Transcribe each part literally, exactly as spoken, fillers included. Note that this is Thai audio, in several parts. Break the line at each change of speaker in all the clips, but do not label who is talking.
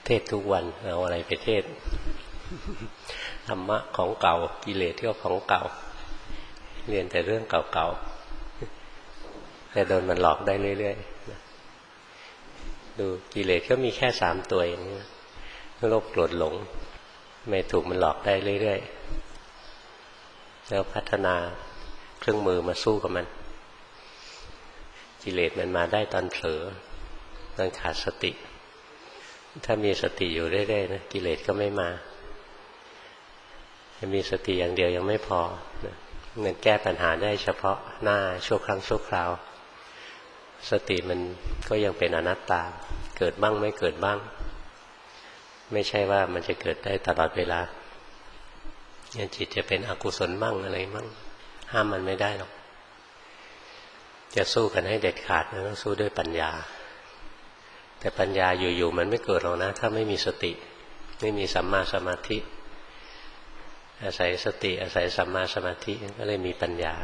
เทศทุกวันเอาอะไรไปเทศธรรมะของเก่ากิเลสก็ของเก่าเรียนแต่เรื่องเก่าๆแต่โดนมันหลอกได้เรื่อยๆดูกิเลสก็มีแค่สามตัวอย่างนี้โลภโกรธหลงไม่ถูกมันหลอกได้เรื่อยๆแล้วพัฒนาเครื่องมือมาสู้กับมันกิเลสมันมาได้ตอนเผลอตอนขาดสติถ้ามีสติอยู่เรื่อยๆนะกิเลสก็ไม่มาจะมีสติอย่างเดียวยังไม่พอมันแก้ปัญหาได้เฉพาะหน้าชั่วครั้งชั่วคราวสติมันก็ยังเป็นอนัตตาเกิดบ้างไม่เกิดบ้างไม่ใช่ว่ามันจะเกิดได้ตลอดเวลาอย่างจิตจะเป็นอกุศลบ้างอะไรบ้างห้ามมันไม่ได้หรอกจะสู้กันให้เด็ดขาดต้องสู้ด้วยปัญญาแต่ปัญญาอยู่ๆมันไม่เกิดหรอกนะถ้าไม่มีสติไม่มีสัมมาสมาธิอาศัยสติอาศัยสัมมาสมาธิก็เลยมีปัญญา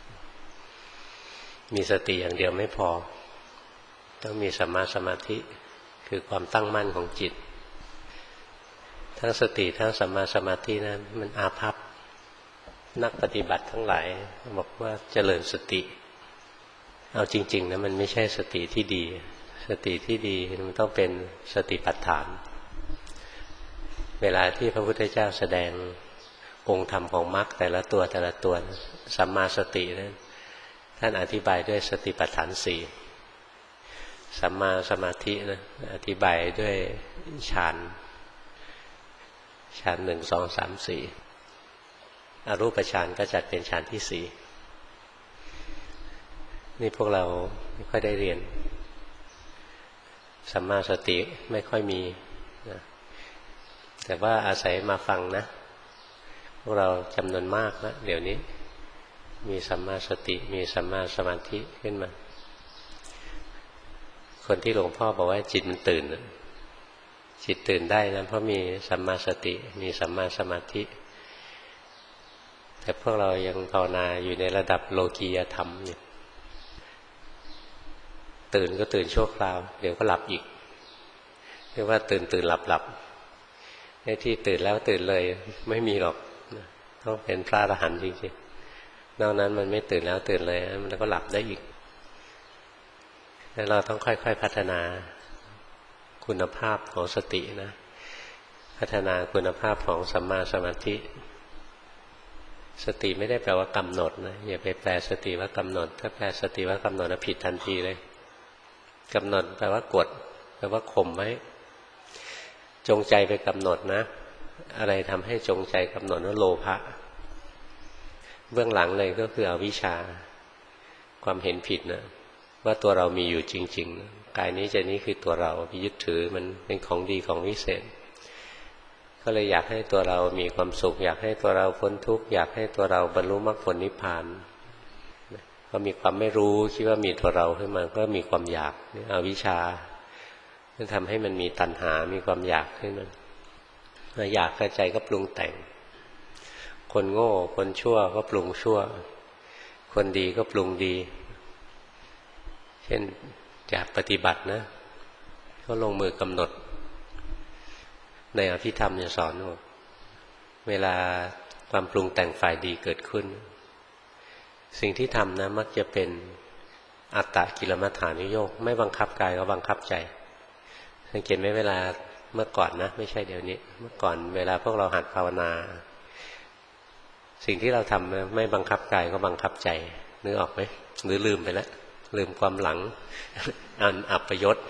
มีสติอย่างเดียวไม่พอต้องมีสัมมาสมาธิคือความตั้งมั่นของจิตทั้งสติทั้งสัมมาสมาธินั้นมันอาภัพนักปฏิบัติทั้งหลายบอกว่าเจริญสติเอาจริงๆนะมันไม่ใช่สติที่ดีสติที่ดีมันต้องเป็นสติปัฏฐานเวลาที่พระพุทธเจ้าแสดงองค์ธรรมของมรรคแต่ละตัวแต่ละตัวสัมมาสตินั้นท่านอธิบายด้วยสติปัฏฐานสี่สัมมาสมาธินะอธิบายด้วยฌานฌานหนึ่งสองสามสี่อรูปฌานก็จัดเป็นฌานที่สี่นี่พวกเราไม่ค่อยได้เรียนสัมมาสติไม่ค่อยมีนะแต่ว่าอาศัยมาฟังนะพวกเราจำนวนมากนะเดี๋ยวนี้มีสัมมาสติมีสัมมาสมาธิขึ้นมาคนที่หลวงพ่อบอกว่าจิตมันตื่นจิตตื่นได้นะเพราะมีสัมมาสติมีสัมมาสมาธิแต่พวกเรายังภาวนาอยู่ในระดับโลกียธรรมอยู่ตื่นก็ตื่นชั่วคราวเดี๋ยวก็หลับอีกเรียกว่าตื่นตื่นหลับหลับไอ้ที่ตื่นแล้วตื่นเลยไม่มีหรอกต้องเป็นพระอรหันต์จริงๆนอกนั้นมันไม่ตื่นแล้วตื่นเลยมันก็หลับได้อีกแล้วเราต้องค่อยๆพัฒนาคุณภาพของสตินะพัฒนาคุณภาพของสัมมาสมาธิสติไม่ได้แปลว่ากำหนดนะอย่าไปแปลสติว่ากำหนดถ้าแปลสติว่ากำหนดผิดทันทีเลยกำหนดแปลว่ากดแปลว่าข่มไว้จงใจไปกำหนดนะอะไรทำให้จงใจกำหนดว่าโลภะเบื้องหลังเลยก็คืออวิชชาความเห็นผิดนะว่าตัวเรามีอยู่จริงๆกายนี้ใจนี้คือตัวเราไปยึดถือมันเป็นของดีของวิเศษก็เลยอยากให้ตัวเรามีความสุขอยากให้ตัวเราพ้นทุกข์อยากให้ตัวเราบรรลุมรรคผลนิพพานก็มีความไม่รู้คิดว่ามีตัวเราขึ้นมาก็มีความอยากนี่อวิชชามันทำให้มันมีตัณหามีความอยากขึ้นมาอยากกระใจก็ปรุงแต่งคนโง่คนชั่วก็ปรุงชั่วคนดีก็ปรุงดีเช่นจากปฏิบัตินะก็ลงมือกำหนดในอภิธรรมจะสอนว่าเวลาความปรุงแต่งฝ่ายดีเกิดขึ้นสิ่งที่ทำนะมักจะเป็นอัตตกิลมัฏฐานุโยคไม่บังคับกายก็บังคับใจสังเกตไหมเวลาเมื่อก่อนนะไม่ใช่เดี๋ยวนี้เมื่อก่อนเวลาพวกเราหัดภาวนาสิ่งที่เราทำไม่บังคับกายก็บังคับใจนึกออกไหมหรือลืมไปแล้วลืมความหลังอันอัปยศ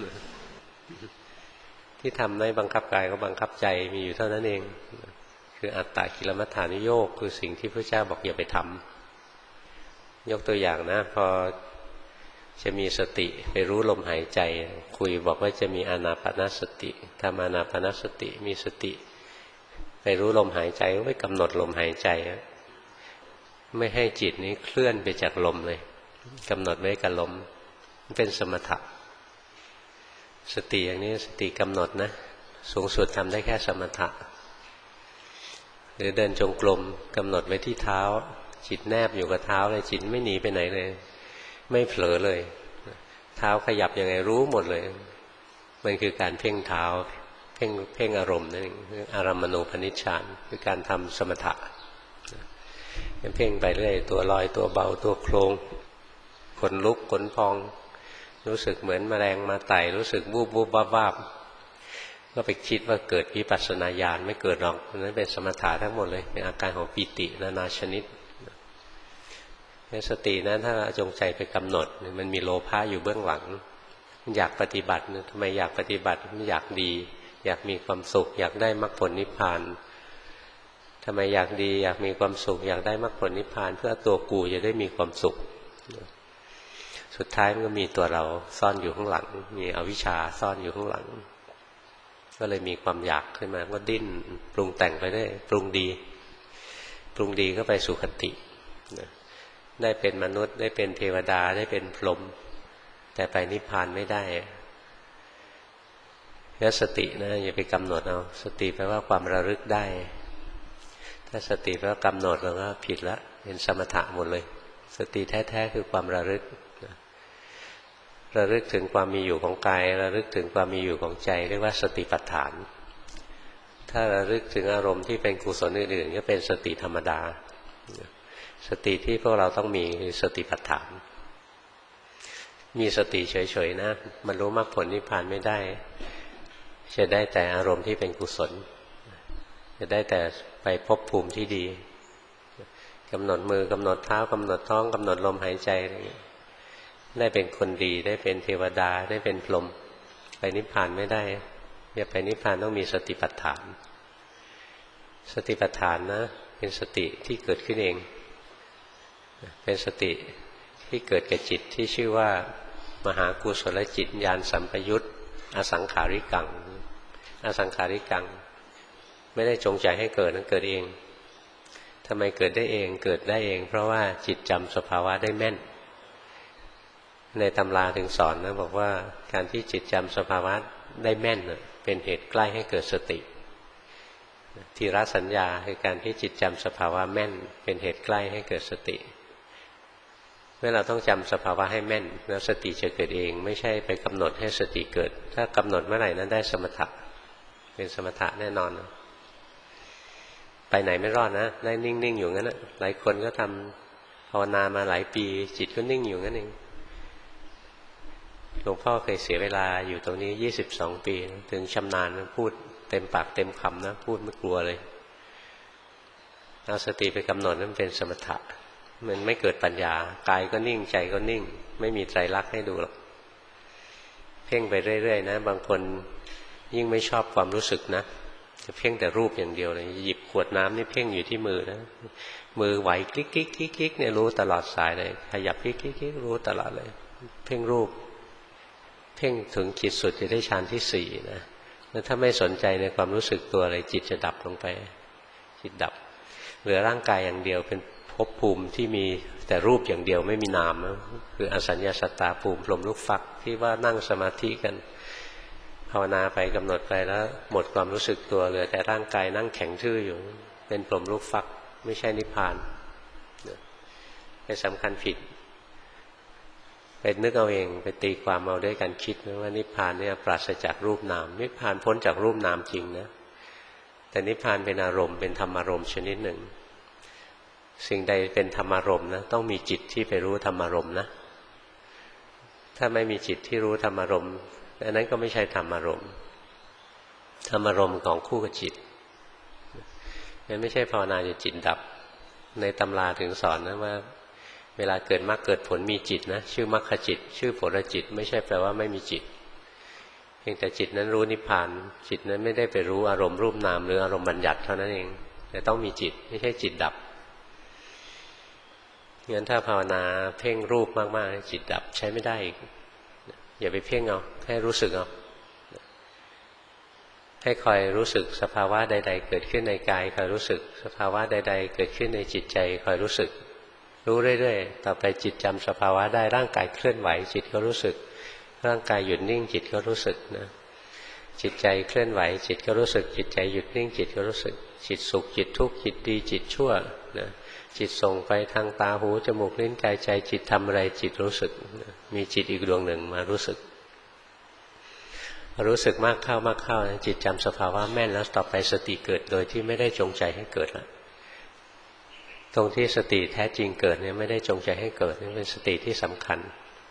ที่ทำไม่บังคับกายก็บังคับใจมีอยู่เท่านั้นเองคืออัตตกิลมัฏฐานุโยคคือสิ่งที่พระเจ้าบอกอย่าไปทำยกตัวอย่างนะพอจะมีสติไปรู้ลมหายใจคุยบอกว่าจะมีอานาปานสติทำอานาปานสติมีสติไปรู้ลมหายใจก็ไปกำหนดลมหายใจไม่ให้จิตนี้เคลื่อนไปจากลมเลยกำหนดไว้กับลมเป็นสมถะสติอย่างนี้สติกำหนดนะสูงสุดทำได้แค่สมถะหรือเดินจงกรมกำหนดไว้ที่เท้าจิตแนบอยู่กับเท้าเลยจิตไม่หนีไปไหนเลยไม่เผลอเลยเท้าขยับยังไงรู้หมดเลยมันคือการเพ่งเท้าพ่งเพ่งอารมณ์นั่นเองอารัมมณูปนิชฌานคือการทำสมถะเพ่งไปเรื่อยตัวลอยตัวเบาตัวโครงขนลุกขนพองรู้สึกเหมือนแมลงมาไต่รู้สึกวูบวูบวาบวาบก็ไปคิดว่าเกิดวิปัสสนาญาณไม่เกิดหรอกนั้นเป็นสมถะทั้งหมดเลยเป็นอาการของปิตินานาชนิดในสตินั้นถ้าจงใจไปกำหนดมันมีโลภะอยู่เบื้องหลังอยากปฏิบัติทำไมอยากปฏิบัติไม่อยากดีอยากมีความสุขอยากได้มรรคผลนิพพานทำไมอยากดีอยากมีความสุขอยากได้มรรคผลนิพพานเพื่อตัวกูจะได้มีความสุขสุดท้ายมันก็มีตัวเราซ่อนอยู่ข้างหลังมีอวิชชาซ่อนอยู่ข้างหลังก็เลยมีความอยากขึ้นมาก็ดิ้นปรุงแต่งไปได้ปรุงดีปรุงดีก็ไปสุคติได้เป็นมนุษย์ได้เป็นเทวดาได้เป็นพรหมแต่ไปนิพพานไม่ได้แล้วสตินะอย่าไปกำหนดเอาสติแปลว่าความระลึกได้ถ้าสติแปลว่ากำหนดเราก็ผิดละเป็นสมถะหมดเลยสติแท้ๆคือความระลึกระลึกถึงความมีอยู่ของกายระลึกถึงความมีอยู่ของใจเรียกว่าสติปัฏฐานถ้าระลึกถึงอารมณ์ที่เป็นกุศลอื่นๆก็เป็นสติธรรมดาสติที่พวกเราต้องมีคือสติปัฏฐานมีสติเฉยๆนะมันรู้มรรคผลนิพพานไม่ได้จะได้แต่อารมณ์ที่เป็นกุศลจะได้แต่ไปพบภูมิที่ดีกำหนดมือกำหนดเท้ากำหนดท้องกำหนดลมหายใจอะไรอย่างนี้ได้เป็นคนดีได้เป็นเทวดาได้เป็นพรหมไปนิพพานไม่ได้จะไปนิพพานต้องมีสติปัฏฐานสติปัฏฐานนะเป็นสติที่เกิดขึ้นเองเป็นสติที่เกิดกับจิตที่ชื่อว่ามหากุศลจิตญาณสัมปยุตอสังขาริกังอสังขาริกังไม่ได้จงใจให้เกิดนั้นเกิดเองทำไมเกิดได้เองเกิดได้เองเพราะว่าจิตจำสภาวะได้แม่นในตำราถึงสอนนะบอกว่าการที่จิตจำสภาวะได้แม่นเป็นเหตุใกล้ให้เกิดสติทีรสัญญาคือการที่จิตจำสภาวะแม่นเป็นเหตุใกล้ให้เกิดสติเมื่อเราต้องจำสภาวะให้แม่นแล้วสติจะเกิดเองไม่ใช่ไปกำหนดให้สติเกิดถ้ากำหนดเมื่อไหร่นั้นได้สมถะเป็นสมถะแน่นอนไปไหนไม่รอดนะได้นิ่งๆอยู่งั้นนะหลายคนก็ทำภาวนามาหลายปีจิตก็นิ่งอยู่งั้นเองหลวงพ่อเคยเสียเวลาอยู่ตรงนี้ยี่สิบสองปีถึงชำนาญพูดเต็มปากเต็มคำนะพูดไม่กลัวเลยเอาสติไปกำหนดนั่นเป็นสมถะมันไม่เกิดปัญญากายก็นิ่งใจก็นิ่งไม่มีไตรลักษณ์ให้ดูหรอกเพ่งไปเรื่อยๆนะบางคนยิ่งไม่ชอบความรู้สึกนะจะเพ่งแต่รูปอย่างเดียวเลยหยิบขวดน้ำนี่เพ่งอยู่ที่มือนะมือไหวคลิกคลิกคลิกคลิกเนี่ยรู้ตลอดสายเลยขยับคลิกคลิกคลิกรู้ตลอดเลยเพ่งรูปเพ่งถึงจิตสุดจะได้ฌานที่สี่นะแล้วถ้าไม่สนใจในความรู้สึกตัวอะไรจิตจะดับลงไปจิตดับเหลือร่างกายอย่างเดียวเป็นภพภูมิที่มีแต่รูปอย่างเดียวไม่มีนามนะคืออสัญญาสัตตาภูมิพรหมลูกฟักที่ว่านั่งสมาธิกันภาวนาไปกำหนดไปแล้วหมดความรู้สึกตัวเหลือแต่ร่างกายนั่งแข็งทื่ออยู่เป็นพรหมลูกฟักไม่ใช่นิพพานเป็นสำคัญผิดไปนึกเอาเองไปตีความเอาด้วยการคิดว่านิพพานเนี่ยปราศจากรูปนามนิพพานพ้นจากรูปนามจริงนะแต่นิพพานเป็นอารมณ์เป็นธรรมารมณ์ชนิดหนึ่งสิ่งใดเป็นธรรมารมณ์นะต้องมีจิตที่ไปรู้ธรรมารมณ์นะถ้าไม่มีจิตที่รู้ธรรมารมณ์อันนั้นก็ไม่ใช่ธรรมารมณ์ธรรมารมณ์ของคู่กับจิตมันไม่ใช่ภาวนาจะจิตดับในตำราถึงสอนนะว่าเวลาเกิดมรรคเกิดผลมีจิตนะชื่อมรรคจิตชื่อผลจิตไม่ใช่แปลว่าไม่มีจิตเพียงแต่จิตนั้นรู้นิพพานจิตนั้นไม่ได้ไปรู้อารมณ์รูปนามหรืออารมณ์บัญญัติเท่านั้นเองแต่ต้องมีจิตไม่ใช่จิตดับงั้นถ้าภาวนาเพ่งรูปมากๆจิตดับใช้ไม่ได้อีกอย่าไปเพ่งเอาให้รู้สึกเอาให้คอยรู้สึกสภาวะใดๆเกิดขึ้นในกายคอยรู้สึกสภาวะใดๆเกิดขึ้นในจิตใจคอยรู้สึกรู้เรื่อยๆต่อไปจิตจำสภาวะได้ร่างกายเคลื่อนไหวจิตก็รู้สึกร่างกายหยุดนิ่งจิตก็รู้สึกนะจิตใจเคลื่อนไหวจิตก็รู้สึกจิตใจหยุดนิ่งจิตก็รู้สึกจิตสุขจิตทุกข์จิตดีจิตชั่วนะจิตส่งไปทางตาหูจมูกลิ้นกายใจจิตทำอะไรจิตรู้สึกมีจิตอีกดวงหนึ่งมารู้สึกพอรู้สึกมากเข้ามากเข้าจิตจำสภาวะแม่นแล้วต่อไปสติเกิดโดยที่ไม่ได้จงใจให้เกิดละตรงที่สติแท้จริงเกิดเนี่ยไม่ได้จงใจให้เกิดนี่เป็นสติที่สำคัญ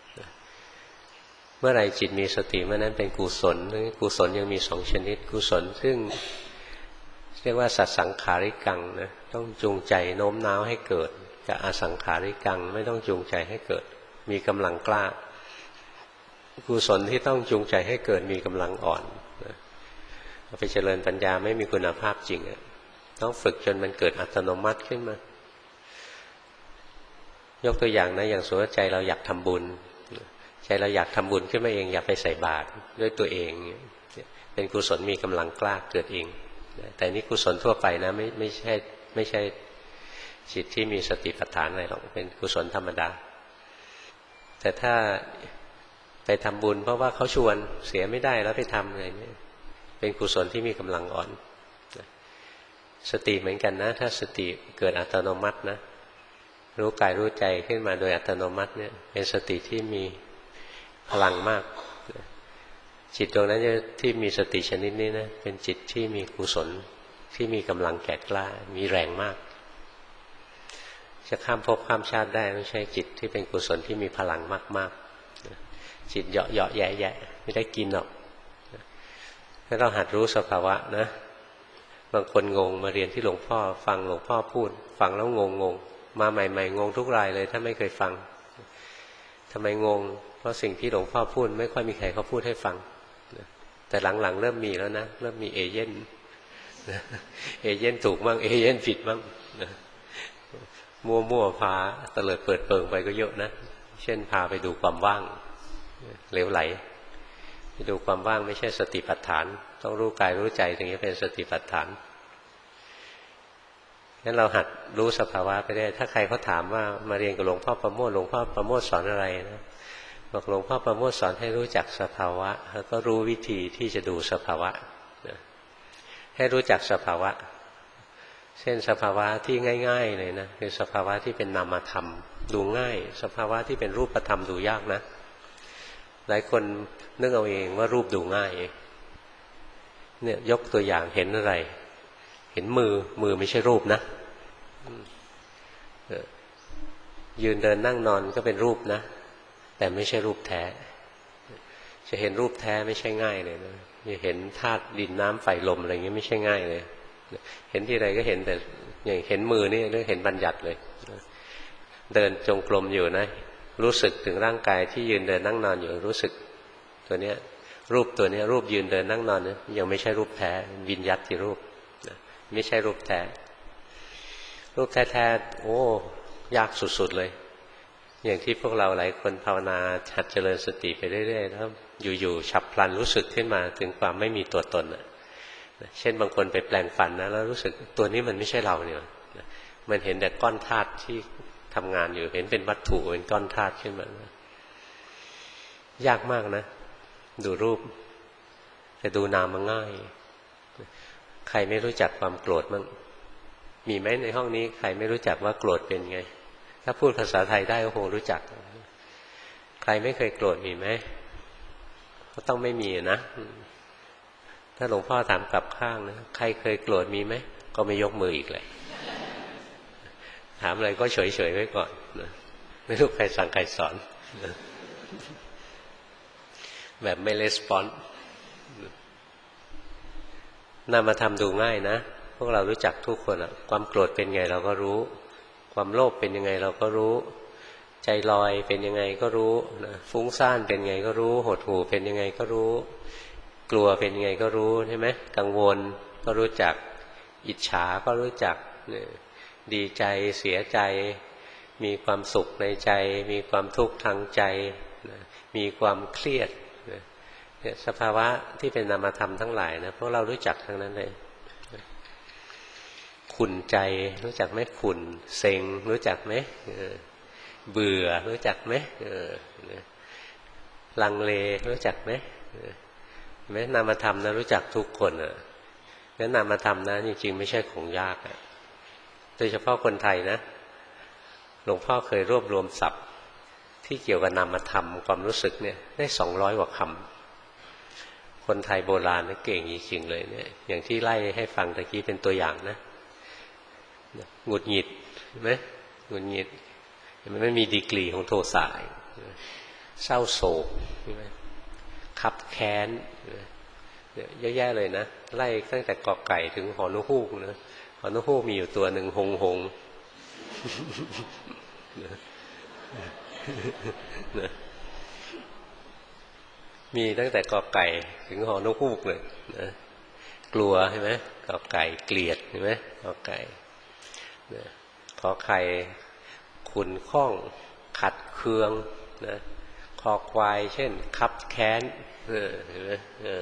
เมื่อไรจิตมีสติเมื่อนั้นเป็นกุศลกุศลยังมีสองชนิดกุศลซึ่งเรียกว่าสัตสังขาริกังนะต้องจูงใจโน้มน้าวให้เกิดกับอสังขาริกังไม่ต้องจูงใจให้เกิดมีกำลังกล้ากุศลที่ต้องจูงใจให้เกิดมีกำลังอ่อนนะไปเจริญปัญญาไม่มีคุณภาพจริงอ่ะต้องฝึกจนมันเกิดอัตโนมัติขึ้นมายกตัวอย่างนะอย่างสมมติใจเราอยากทำบุญใจเราอยากทำบุญขึ้นมาเองอยากไปใส่บาตรด้วยตัวเองเป็นกุศลมีกำลังกล้าเกิดเองแต่นี่กุศลทั่วไปนะไม่ไม่ใช่ไม่ใช่จิตที่มีสติปัฏฐานอะไรหรอกเป็นกุศลธรรมดาแต่ถ้าไปทำบุญเพราะว่าเขาชวนเสียไม่ได้แล้วไปทำอะไรเนี่ยเป็นกุศลที่มีกำลังอ่อนสติเหมือนกันนะถ้าสติเกิดอัตโนมัตินะรู้กายรู้ใจขึ้นมาโดยอัตโนมัติเนี่ยเป็นสติที่มีพลังมากจิตตรงนั้นที่มีสติชนิดนี้นะเป็นจิตที่มีกุศลที่มีกำลังแก่กล้ามีแรงมากจะข้ามภพข้ามชาติได้ต้องใช้จิตที่เป็นกุศลที่มีพลังมากๆจิตเหยาะเหยาะแย่แย่ไม่ได้กินหรอกถ้าเราหัดรู้สภาวะนะบางคนงงมาเรียนที่หลวงพ่อฟังหลวงพ่อพูดฟังแล้วงงงงมาใหม่ๆงงทุกรายเลยถ้าไม่เคยฟังทำไมงงเพราะสิ่งที่หลวงพ่อพูดไม่ค่อยมีใครเขาพูดให้ฟังแต่หลังๆเริ่มมีแล้วนะเริ่มมีเอเย่นเอเย่นถูกบ้างเอเย่นผิดบ้างมั่วๆพาเตลิดเปิดเปิงไปก็เยอะนะเช่นพาไปดูความว่างเหลวไหลไปดูความว่างไม่ใช่สติปัฏฐานต้องรู้กายรู้ใจถึงจะเป็นสติปัฏฐานงั้นเราหัดรู้สภาวะไปได้ถ้าใครเขาถามว่ามาเรียนกับหลวงพ่อประโมทหลวงพ่อประโมทสอนอะไรนะบอกหลวงพ่อประโมทสอนให้รู้จักสภาวะแล้วก็รู้วิธีที่จะดูสภาวะให้รู้จักสภาวะเช่นสภาวะที่ง่ายๆเลยนะคือสภาวะที่เป็นนามธรรมดูง่ายสภาวะที่เป็นรูปธรรมดูยากนะหลายคนนึกเอาเองว่ารูปดูง่ายเนี่ยยกตัวอย่างเห็นอะไรเห็นมือมือไม่ใช่รูปนะยืนเดินนั่งนอนก็เป็นรูปนะแต่ไม่ใช่รูปแท้จะเห็นรูปแท้ไม่ใช่ง่ายเลยนะจะเห็นธาตุดินน้ำไฟลมอะไรเงี้ยไม่ใช่ง่ายเลยเห็นที่ไรก็เห็นแต่อย่างเห็นมือนี่เรื่องเห็นบัญญัติเลยเดินจงกรมอยู่นะรู้สึกถึงร่างกายที่ยืนเดินนั่งนอนอยู่รู้สึกตัวเนี้ยรูปตัวเนี้ยรูปยืนเดินนั่งนอนเนี่ยยังไม่ใช่รูปแท้วิญญัติรูปไม่ใช่รูปแท้รูปแท้ๆโอ้ยากสุดๆเลยอย่างที่พวกเราหลายคนภาวนาหัดเจริญสติไปเรื่อยๆแล้วอยู่ๆฉับพลันรู้สึกขึ้นมาถึงความไม่มีตัวตนอ่ะเช่นบางคนไปแปลงฟันนะแล้วรู้สึกตัวนี้มันไม่ใช่เราเนี่ยมันเห็นแต่ก้อนธาตุที่ทำงานอยู่เห็นเป็นวัตถุเป็นก้อนธาตุขึ้นมายากมากนะดูรูปแต่ดูนามมันง่ายใครไม่รู้จักความโกรธมั้งมีไหมในห้องนี้ใครไม่รู้จักว่าโกรธเป็นไงถ้าพูดภาษาไทยได้ก็คงรู้จักใครไม่เคยโกรธมีไหมก็ต้องไม่มีนะถ้าหลวงพ่อถามกลับข้างนะใครเคยโกรธมีไหมก็ไม่ยกมืออีกเลยถามอะไรก็เฉยๆไว้ก่อนนะไม่รู้ใครสั่งใครสอนนะแบบไม่レスปอนส์นามธรรมดูง่ายนะพวกเรารู้จักทุกคนอะความโกรธเป็นไงเราก็รู้ความโลภเป็นยังไงเราก็รู้ใจลอยเป็นยังไงก็รู้นะฟุ้งซ่านเป็นไงก็รู้หดหู่เป็นยังไงก็รู้กลัวเป็นยังไงก็รู้ใช่ไหมกังวลก็รู้จักอิจฉาก็รู้จักดีใจเสียใจมีความสุขในใจมีความทุกข์ทางใจมีความเครียดเนี่ยสภาวะที่เป็นนามธรรมทั้งหลายนะพวกเรารู้จักทั้งนั้นเลยขุ่นใจรู้จักไหมขุ่นเซ็งรู้จักไหมเบื่อรู้จักไหมลังเลรู้จักไหมแม้นามธรรมนะรู้จักทุกคนอ่ะงั้นนามธรรมนะจริงๆไม่ใช่ของยากอ่ะโดยเฉพาะคนไทยนะหลวงพ่อเคยรวบรวมศัพท์ที่เกี่ยวกับนามธรรมความรู้สึกเนี่ยได้สองร้อยกว่าคำคคนไทยโบราณนะเก่งจริงๆเลยเนี่ยอย่างที่ไล่ให้ฟังตะกี้เป็นตัวอย่างนะหงุดหงิดใช่ไหมหงุดหงิดมันไม่มีดีกรีของโทสะเศร้าโศกใช่ไหมขับแค้นเยอะแยะเลยนะไล่ตั้งแต่กอไก่ถึงหอนุฮูกนะหอนุฮูกมีอยู่ตัวหนึ่งหงหงมีตั้งแต่กอไก่ถึงหอนกฮูกเลยนะกลัวใช่ไหมกอไก่เกลียดใช่ไหมกอไก่นะขอไข่ขุนข้องขัดเคืองนะคอควายเช่นคับแค้นเออเห็นไหมเออ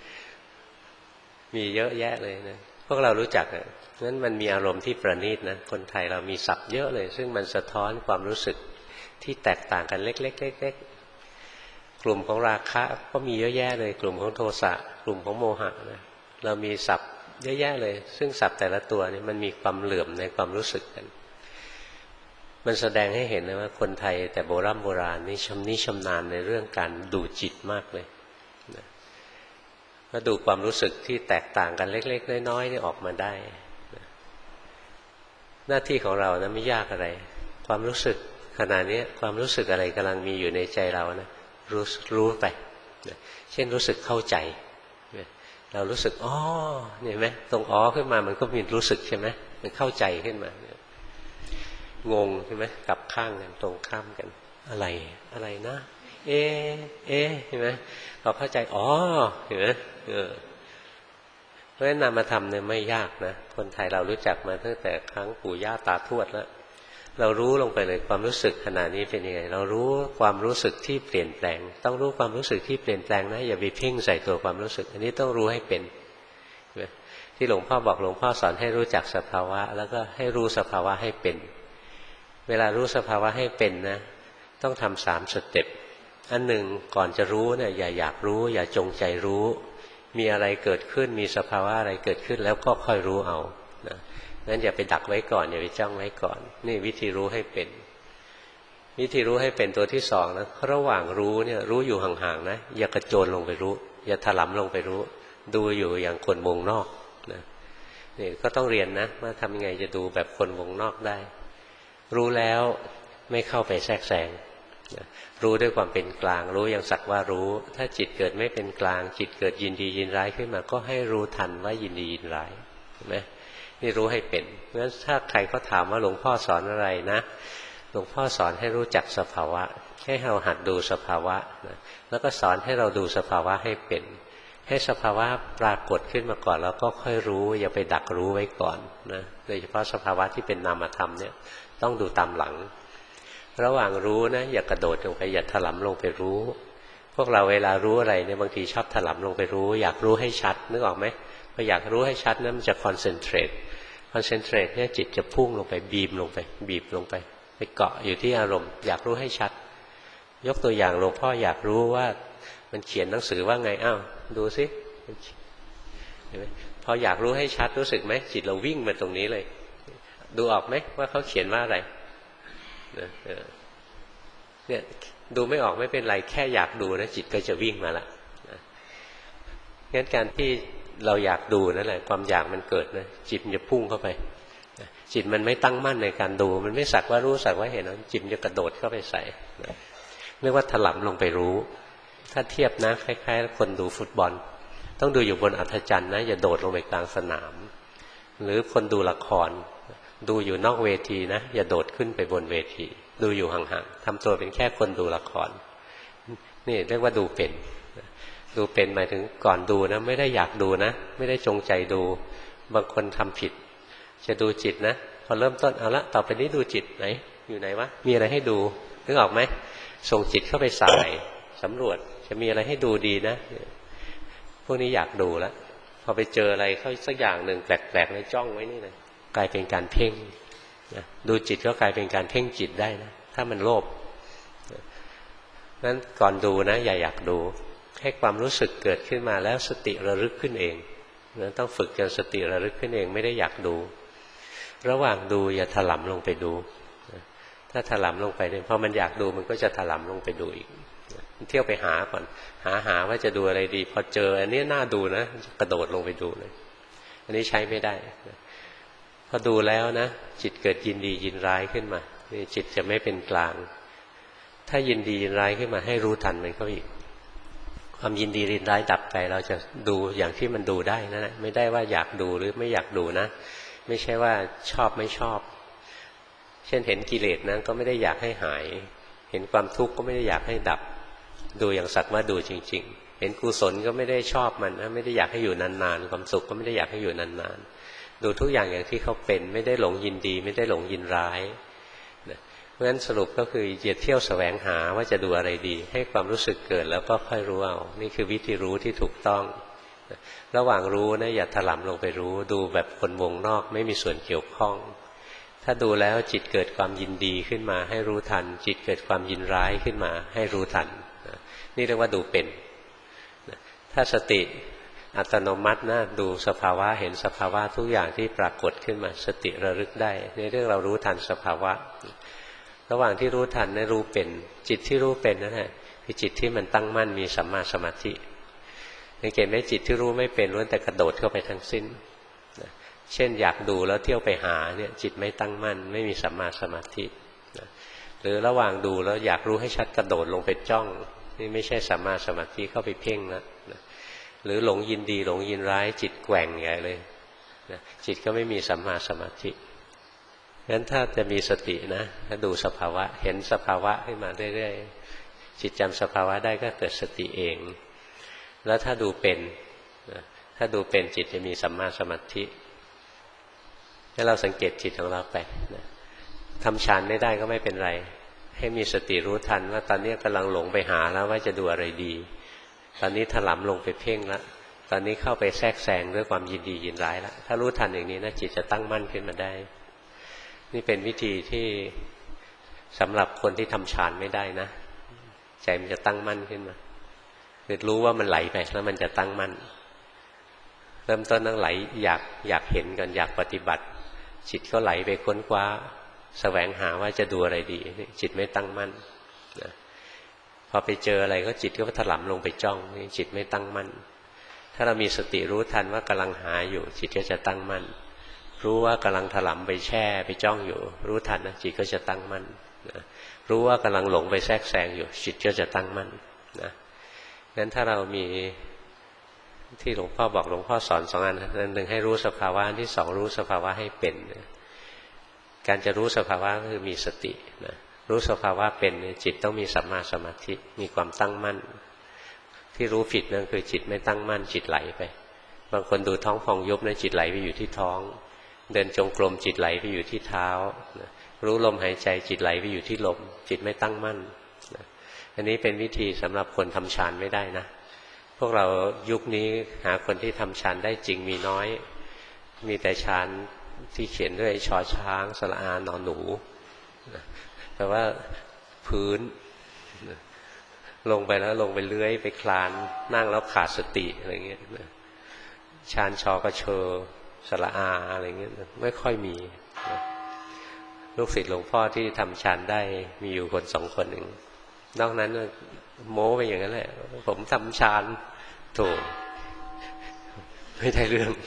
มีเยอะแยะเลยนะพวกเรารู้จักอ่ะงั้นมันมีอารมณ์ที่ประณีตนะคนไทยเรามีศัพท์เยอะเลยซึ่งมันสะท้อนความรู้สึกที่แตกต่างกันเล็กๆเล็กๆกลุ่มของราคะก็มีเยอะแยะเลยกลุ่มของโทสะกลุ่มของโมหะนะเรามีศัพท์เยอะแยะเลยซึ่งศัพท์แต่ละตัวนี่มันมีความเหลื่อมในความรู้สึกกันมันแสดงให้เห็นเลยว่าคนไทยแต่โบราณโบราณนี่ชำนิชำนาญในเรื่องการดูจิตมากเลยนะก็ดูความรู้สึกที่แตกต่างกันเล็กๆน้อยๆนี่ออกมาได้นะหน้าที่ของเรานะไม่ยากอะไรความรู้สึกขณะนี้ความรู้สึกอะไรกำลังมีอยู่ในใจเรานะรู้รู้ไปนะเช่นรู้สึกเข้าใจนะเรารู้สึกอ๋อเห็นไหมตรงอ๋อขึ้นมามันก็มีรู้สึกใช่ไหมมันเข้าใจขึ้นมางงใช่ไหมกลับข้างกันตรงข้ามกันอะไรอะไรนะเอเอเห็นไหมพอเข้าใจอ๋อเห็นไหมเออเพราะฉะนั้นนามธรรมเนี่ยไม่ยากนะคนไทยเรารู้จักมาตั้งแต่ครั้งปู่ย่าตาทวดแล้วเรารู้ลงไปเลยความรู้สึกขณะนี้เป็นยังไงเรารู้ความรู้สึกที่เปลี่ยนแปลงต้องรู้ความรู้สึกที่เปลี่ยนแปลงนะอย่าไปเพ่งใส่ตัวความรู้สึกอันนี้ต้องรู้ให้เป็นที่หลวงพ่อบอกหลวงพ่อสอนให้รู้จักสภาวะแล้วก็ให้รู้สภาวะให้เป็นเวลารู้สภาวะให้เป็นนะต้องทำสามสเต็ปอันหนึ่งก่อนจะรู้เนี่ยอย่าอยากรู้อย่าจงใจรู้มีอะไรเกิดขึ้นมีสภาวะอะไรเกิดขึ้นแล้วก็ค่อยรู้เอานะงั้นอย่าไปดักไว้ก่อนอย่าไปจ้องไว้ก่อนนี่วิธีรู้ให้เป็นวิธีรู้ให้เป็นตัวที่สองนะระหว่างรู้เนี่ยรู้อยู่ห่างๆนะอย่ากระโจนลงไปรู้อย่าถลำลงไปรู้ดูอยู่อย่างคนวงนอกนะนี่ก็ต้องเรียนนะว่าทำยังไงจะดูแบบคนวงนอกได้รู้แล้วไม่เข้าไปแทรกแซงรู้ด้วยความเป็นกลางรู้อย่างสักว่ารู้ถ้าจิตเกิดไม่เป็นกลางจิตเกิดยินดียินร้ายขึ้นมาก็ให้รู้ทันว่ายินดียินร้ายเห็นไหมนี่รู้ให้เป็นเพราะฉะนั้นถ้าใครก็ถามว่าหลวงพ่อสอนอะไรนะหลวงพ่อสอนให้รู้จักสภาวะให้เราหัดดูสภาวะนะแล้วก็สอนให้เราดูสภาวะให้เป็นให้สภาวะปรากฏขึ้นมาก่อนแล้วก็ค่อยรู้อย่าไปดักรู้ไว้ก่อนนะโดยเฉพาะสภาวะที่เป็นนามธรรมเนี่ยต้องดูตามหลังระหว่างรู้นะอย่ากระโดดลงไปอย่าถลำลงไปรู้พวกเราเวลารู้อะไรเนี่ยบางทีชอบถลำลงไปรู้อยากรู้ให้ชัดนึกออกไหมพออยากรู้ให้ชัดนะมันจะคอนเซนเทรตคอนเซนเทรตเนี่ยจิตจะพุ่งลงไปบีบลงไปบีบลงไปไปเกาะอยู่ที่อารมณ์อยากรู้ให้ชัดยกตัวอย่างหลวงพ่ออยากรู้ว่ามันเขียนหนังสือว่าไงอ้าวดูสิเห็นไหมพออยากรู้ให้ชัดรู้สึกไหมจิตเราวิ่งมาตรงนี้เลยดูออกไหมว่าเขาเขียนว่าอะไรเนี่ยดูไม่ออกไม่เป็นไรแค่อยากดูนะจิตก็จะวิ่งมาละงั้นการที่เราอยากดูนั่นแหละความอยากมันเกิดนะจิตมันจะพุ่งเข้าไปจิตมันไม่ตั้งมั่นในการดูมันไม่สักว่ารู้สักว่าเห็นจิตมันจะกระโดดเข้าไปใส่เรียกว่าถลำลงไปรู้ถ้าเทียบนะคล้ายๆคนดูฟุตบอลต้องดูอยู่บนอัฐจันทร์นะอย่าโดดลงไปกลางสนามหรือคนดูละครดูอยู่นอกเวทีนะอย่าโดดขึ้นไปบนเวทีดูอยู่ห่างๆทำตัวเป็นแค่คนดูละครนี่เรียกว่าดูเป็นดูเป็นหมายถึงก่อนดูนะไม่ได้อยากดูนะไม่ได้จงใจดูบางคนทำผิดจะดูจิตนะพอเริ่มต้นเอาละต่อไปนี้ดูจิตไหนอยู่ไหนวะมีอะไรให้ดูนึกออกไหมส่งจิตเข้าไปสายสำรวจจะมีอะไรให้ดูดีนะพวกนี้อยากดูแล้วพอไปเจออะไรเข้าสักอย่างหนึ่งแปลกๆเลยจ้องไว้นี่เลยกลายเป็นการเพ่งนะดูจิตก็กลายเป็นการเพ่งจิตได้นะถ้ามันโลภนั้นก่อนดูนะอย่าอยากดูให้ความรู้สึกเกิดขึ้นมาแล้วสติระลึกขึ้นเองนั้นต้องฝึกจนสติระลึกขึ้นเองไม่ได้อยากดูระหว่างดูอย่าถลำลงไปดูถ้าถลำลงไปเนี่ยพอมันอยากดูมันก็จะถลำลงไปดูอีกเที่ยวไปหาก่อนหาหาว่าจะดูอะไรดีพอเจออันนี้น่าดูนะกระโดดลงไปดูเลยอันนี้ใช้ไม่ได้พอดูแล้วนะจิตเกิดยินดียินร้ายขึ้นมานี่จิตจะไม่เป็นกลางถ้ายินดียินร้ายขึ้นมาให้รู้ทันมันก็อีกความยินดียินร้ายดับไปเราจะดูอย่างที่มันดูได้นั่นแหละไม่ได้ว่าอยากดูหรือไม่อยากดูนะไม่ใช่ว่าชอบไม่ชอบเช่นเห็นกิเลสนั้นก็ไม่ได้อยากให้หายเห็นความทุกข์ก็ไม่ได้อยากให้ดับดูอย่างสักว่าดูจริงๆเห็นกุศลก็ไม่ได้ชอบมันนะไม่ได้อยากให้อยู่นานๆความสุขก็ไม่ได้อยากให้อยู่นานๆดูทุกอย่างอย่างที่เขาเป็นไม่ได้หลงยินดีไม่ได้หลงยินร้ายนะเพราะฉะนั้นสรุปก็คืออย่าเที่ยวแสวงหาว่าจะดูอะไรดีให้ความรู้สึกเกิดแล้วก็ค่อยรู้เอานี่คือวิธีรู้ที่ถูกต้องนะระหว่างรู้นะอย่าถลำลงไปรู้ดูแบบคนวงนอกไม่มีส่วนเกี่ยวข้องถ้าดูแล้วจิตเกิดความยินดีขึ้นมาให้รู้ทันจิตเกิดความยินร้ายขึ้นมาให้รู้ทันนี่เรียกว่าดูเป็นถ้าสติอัตโนมัตินะดูสภาวะเห็นสภาวะทุกอย่างที่ปรากฏขึ้นมาสติระลึกได้ในเรื่องเรารู้ทันสภาวะระหว่างที่รู้ทันได้รู้เป็นจิตที่รู้เป็นนั่นแหละคือจิตที่มันตั้งมั่นมีสัมมาสมาธิสังเกตไหมจิตที่รู้ไม่เป็นล้วนแต่กระโดดเข้าไปทั้งสิ้นเช่นอยากดูแล้วเที่ยวไปหาเนี่ยจิตไม่ตั้งมั่นไม่มีสัมมาสมาธิหรือระหว่างดูแล้วอยากรู้ให้ชัดกระโดดลงไปจ้องนี่ไม่ใช่สัมมาสมาธิเข้าไปเพ่งนะหรือหลงยินดีหลงยินร้ายจิตแกว่งใหญ่เลยนะจิตก็ไม่มีสัมมาสมาธิงั้นถ้าจะมีสตินะถ้าดูสภาวะเห็นสภาวะขึ้นมาเรื่อยๆจิตจำสภาวะได้ก็เกิดสติเองแล้วถ้าดูเป็นนะถ้าดูเป็นจิตจะมีสัมมาสมาธิให้เราสังเกตจิตของเราไปนะทำฌานไม่ได้ก็ไม่เป็นไรให้มีสติรู้ทันว่าตอนนี้กำลังหลงไปหาแล้วว่าจะดูอะไรดีตอนนี้ถลำลงไปเพ่งแล้วตอนนี้เข้าไปแทรกแซงด้วยความยินดียินร้ายแล้วถ้ารู้ทันอย่างนี้นะจิตจะตั้งมั่นขึ้นมาได้นี่เป็นวิธีที่สำหรับคนที่ทำฌานไม่ได้นะใจมันจะตั้งมั่นขึ้นมาคือรู้ว่ามันไหลไปแล้วมันจะตั้งมั่นเริ่มต้นนั่งไหลอยากอยากเห็นกันอยากปฏิบัติจิตก็ไหลไปค้นคว้าแสวงหาว่าจะดูอะไรดีจิตไม่ตั้งมั่นนะพอไปเจออะไรก็จิตก็ถลำลงไปจ้องนี่จิตไม่ตั้งมั่นถ้าเรามีสติรู้ทันว่ากำลังหาอยู่จิตก็จะตั้งมั่นรู้ว่ากำลังถลำไปแช่ไปจ้องอยู่รู้ทันนะจิตก็จะตั้งมั่นนะรู้ว่ากำลังหลงไปแทรกแซงอยู่จิตก็จะตั้งมั่นนะงั้นถ้าเรามีที่หลวงพ่อบอกหลวงพ่อสอนสองอันอันหนึ่งให้รู้สภาวะอันที่สองรู้สภาวะให้เป็นการจะรู้สภาวะก็คือมีสตินะรู้สภาวะเป็นจิตต้องมีสัมมาสมาธิมีความตั้งมั่นที่รู้ผิดนั่นคือจิตไม่ตั้งมั่นจิตไหลไปบางคนดูท้องพองยุบนะจิตไหลไปอยู่ที่ท้องเดินจงกรมจิตไหลไปอยู่ที่เท้านะรู้ลมหายใจจิตไหลไปอยู่ที่ลมจิตไม่ตั้งมั่นนะอันนี้เป็นวิธีสำหรับคนทำฌานไม่ได้นะพวกเรายุคนี้หาคนที่ทำฌานได้จริงมีน้อยมีแต่ฌานที่เขียนด้วยชอช้างสระอานอนหนูแต่ว่าพื้นลงไปแล้วลงไปเลื้อยไปคลานนั่งแล้วขาดสติอะไรเงี้ยฌานชอกระเชอสระอาอะไรเงี้ยไม่ค่อยมีลูกศิษย์หลวงพ่อที่ทำฌานได้มีอยู่คนสองคนหนึ่งนอกนั้นโม้ไปอย่างนั้นแหละผมทำฌานถูกไม่ได้เรื่อง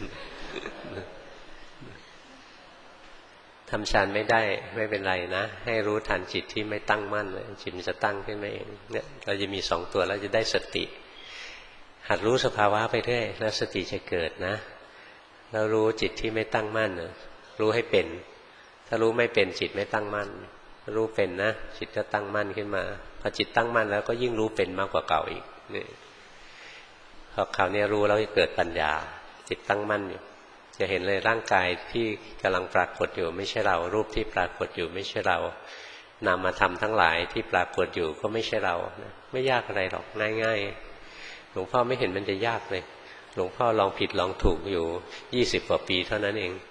ทำฌานไม่ได้ไม่เป็นไรนะให้รู้ทันจิตที่ไม่ตั้งมั่นเลยจิตมันจะตั้งขึ้นมาเองเนี่ยเราจะมีสองตัวแล้วจะได้สติหัดรู้สภาวะไปเรื่อยแล้วสติจะเกิดนะแล้วรู้จิตที่ไม่ตั้งมั่นรู้ให้เป็นถ้ารู้ไม่เป็นจิตไม่ตั้งมั่นรู้เป็นนะจิตก็ตั้งมั่นขึ้นมาพอจิตตั้งมั่นแล้วก็ยิ่งรู้เป็นมากกว่าเก่าอีกนี่พอคราวนี้รู้แล้วจะเกิดปัญญาจิตตั้งมั่นอยู่จะเห็นเลยร่างกายที่กำลังปรากฏอยู่ไม่ใช่เรารูปที่ปรากฏอยู่ไม่ใช่เรานามธรรมทั้งหลายที่ปรากฏอยู่ก็ไม่ใช่เราไม่ยากอะไรหรอกง่ายๆหลวงพ่อไม่เห็นมันจะยากเลยหลวงพ่อลองผิดลองถูกอยู่ยี่สิบกว่าปีเท่านั้นเอง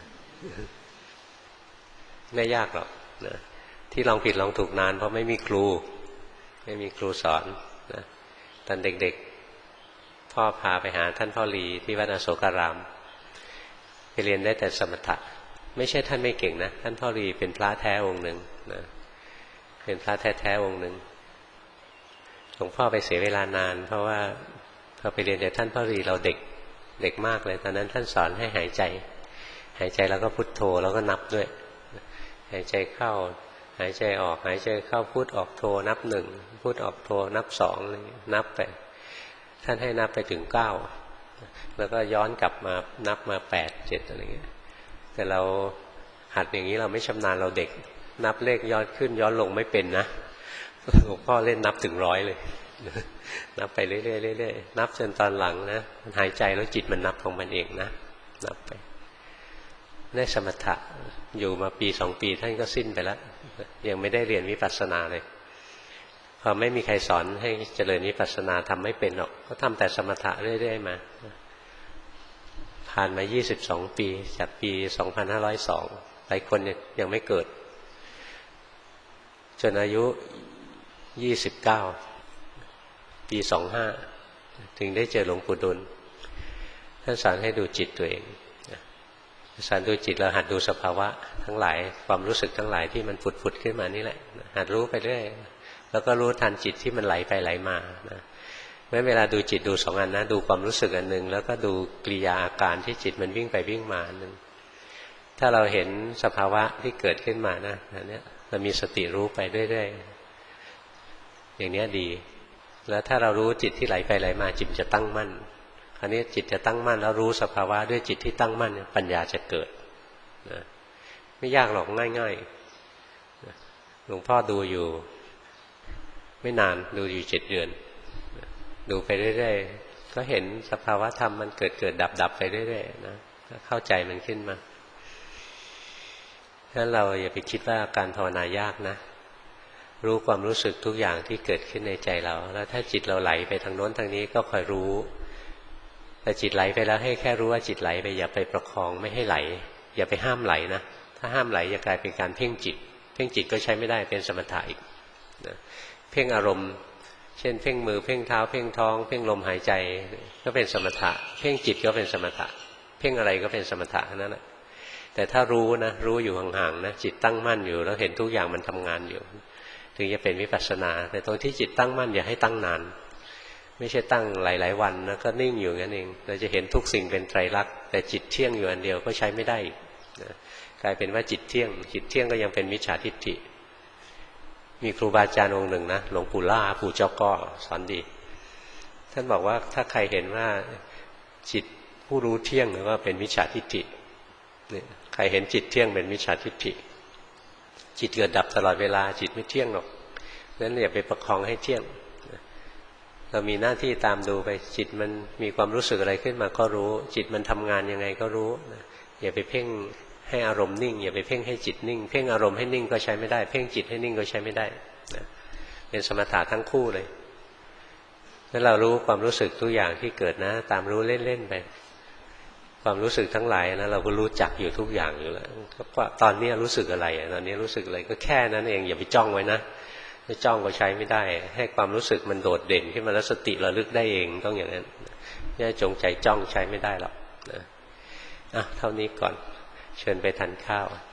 ไม่ยากหรอกนะที่ลองผิดลองถูกนานเพราะไม่มีครูไม่มีครูสอนนะตอนเด็กๆพ่อพาไปหาท่านพ่อลีที่วัดอโศการามไปเรียนได้แต่สมถะไม่ใช่ท่านไม่เก่งนะท่านพ่อลีเป็นพระแท้องค์หนึ่งนะเป็นพระแท้ๆองค์หนึ่งลวงพ่อไปเสียเวลานานเพราะว่าพอไปเรียนจากท่านพ่อรีเราเด็กเด็กมากเลยตอนนั้นท่านสอนให้หายใจหายใจแล้วก็พุทโธแล้วก็นับด้วยหายใจเข้าหายใจออกหายใจเข้าพุทออกโธนับหนึ่งพุทออกโธนับสองอะไรนับไปท่านให้นับไปถึงเก้าแล้วก็ย้อนกลับมานับมาแปดเจ็ดอะไรเงี้ยแต่เราหัดอย่างนี้เราไม่ชำนาญเราเด็กนับเลขย้อนขึ้นย้อนลงไม่เป็นนะหลวงพ่อเล่นนับถึงร้อยเลยนับไปเรื่อยๆเรื่อยๆนับจนตอนหลังนะมันหายใจแล้วจิตมันนับของมันเองนะนับไปได้สมถะอยู่มาปีสองปีท่านก็สิ้นไปแล้วยังไม่ได้เรียนวิปัสสนาเลยพอไม่มีใครสอนให้เจริญวิปัสสนาทำไม่เป็นหรอกก็ทำแต่สมถะเรื่อยๆมาผ่านมายี่สิบสองปีจากปีสองพันห้าร้อยสองหลายคนยังไม่เกิดจนอายุยี่สิบเก้าปีสองห้าถึงได้เจอหลวงปู่ดุลท่านสอนให้ดูจิตตัวเองสอนดูจิตเราหัดดูสภาวะทั้งหลายความรู้สึกทั้งหลายที่มันผุดๆขึ้นมานี่แหละหัดรู้ไปเรื่อยแล้วก็รู้ทันจิตที่มันไหลไปไหลมานะเมื่อเวลาดูจิตดูสองอันนะดูความรู้สึกอันหนึ่งแล้วก็ดูกิริยาอาการที่จิตมันวิ่งไปวิ่งมาอันหนึ่งถ้าเราเห็นสภาวะที่เกิดขึ้นมานะอันนี้เรามีสติรู้ไปเรื่อยๆอย่างนี้ดีแล้วถ้าเรารู้จิตที่ไหลไปไหลมาจิตจะตั้งมั่นคราวนี้จิตจะตั้งมั่นแล้วรู้สภาวะด้วยจิตที่ตั้งมั่นปัญญาจะเกิดนะไม่ยากหรอกง่ายๆหลวงพ่อดูอยู่ไม่นานดูอยู่เจ็ดเดือนดูไปเรื่อยๆก็เห็นสภาวะธรรมมันเกิดเกิดดับดับไปเรื่อยๆนะเข้าใจมันขึ้นมาฉะนั้นเราอย่าไปคิดว่าการภาวนายากนะรู้ความรู้สึกทุกอย่างที่เกิดขึ้นในใจเราแล้วถ้าจิตเราไหลไปทางโน้นทางนี้ก็คอยรู้แต่จิตไหลไปแล้วให้แค่รู้ว่าจิตไหลไปอย่าไปประคองไม่ให้ไหลอย่าไปห้ามไหลนะถ้าห้ามไหลจะกลายเป็นการเพ่งจิตเพ่งจิตก็ใช้ไม่ได้เป็นสมถะอีกนะเพ่งอารมณ์เช่นเพ่งมือเพ่งเท้าเพ่งท้องเพ่งลมหายใจก็เป็นสมถะเพ่งจิตก็เป็นสมถะเพ่งอะไรก็เป็นสมถะนั่นแหละแต่ถ้ารู้นะรู้อยู่ห่างๆนะจิตตั้งมั่นอยู่แล้วเห็นทุกอย่างมันทำงานอยู่ถึงจะเป็นวิปัสสนาแต่ตรงที่จิตตั้งมั่นอย่าให้ตั้งนานไม่ใช่ตั้งหลายๆวันแล้วก็นิ่งอยู่งั้นเองเราจะเห็นทุกสิ่งเป็นไตรลักษณ์แต่จิตเที่ยงอยู่อันเดียวก็ใช้ไม่ได้นะกลายเป็นว่าจิตเที่ยงจิตเที่ยงก็ยังเป็นมิจฉาทิฏฐิมีครูบาอาจารย์องค์หนึ่งนะหลวงปู่ล่าปู่เจ้าก้อสอนดีท่านบอกว่าถ้าใครเห็นว่าจิตผู้รู้เที่ยงหรือว่าเป็นมิจฉาทิฏฐิเนี่ยใครเห็นจิตเที่ยงเป็นมิจฉาทิฏฐิจิตเกิดดับตลอดเวลาจิตไม่เที่ยงหรอกงั้นอย่าไปประคองให้เที่ยงเรามีหน้าที่ตามดูไปจิตมันมีความรู้สึกอะไรขึ้นมาก็รู้จิตมันทำงานยังไงก็รู้อย่าไปเพ่งให้อารมณ์นิ่งอย่าไปเพ่งให้จิตนิ่งเพ่งอารมณ์ให้นิ่งก็ใช้ไม่ได้เพ่งจิตให้นิ่งก็ใช้ไม่ได้นะเป็นสมถะทั้งคู่เลยแล้วเรารู้ความรู้สึกทุกอย่างที่เกิดนะตามรู้เล่นๆไปความรู้สึกทั้งหลายนะเราก็รู้จักอยู่ทุกอย่างอยู่แล้วก็ตอนนี้รู้สึกอะไรตอนนี้รู้สึกอะไรก็แค่นั้นเองอย่าไปจ้องไว้นะถ้าจ้องก็ใช้ไม่ได้ให้ความรู้สึกมันโดดเด่นขึ้นมาแล้วสติระลึกได้เองต้องอย่างนั้นอย่าจงใจจ้องใช้ไม่ได้หรอกนะอ่ะเท่านี้ก่อนเชิญไปทานข้าว